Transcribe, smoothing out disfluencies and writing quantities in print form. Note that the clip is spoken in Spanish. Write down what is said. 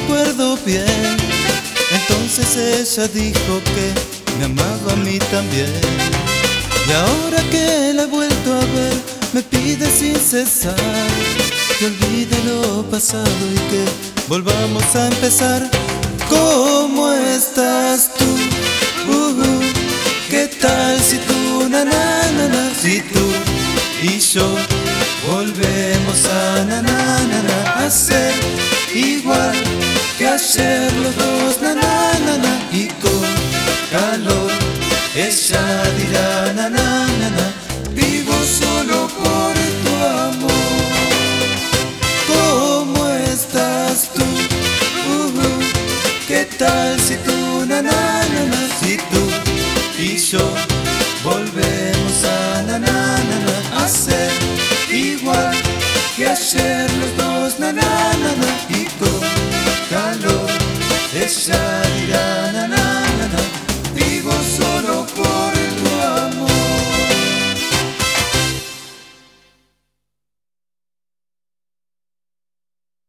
recuerdo bien. Entonces ella dijo que me amaba a mí también. Y ahora que la he vuelto a ver, me pide sin cesar que olvide lo pasado y que volvamos a empezar. ¿Cómo estás tú? ¿Qué tal si tú, na, na, na, na, si tú y yo volvemos a, na, na, na, na, a ser igual que ayer los dos, na, na, na, na, y con calor ella dirá, na, na, na, na, vivo solo por tu amor. ¿Cómo estás tú? ¿Qué tal si tú, na, na, na, na, si tú y yo volvemos a, na, na, na, na, a ser igual que ayer los dos, na, na, na, na, y con calor ella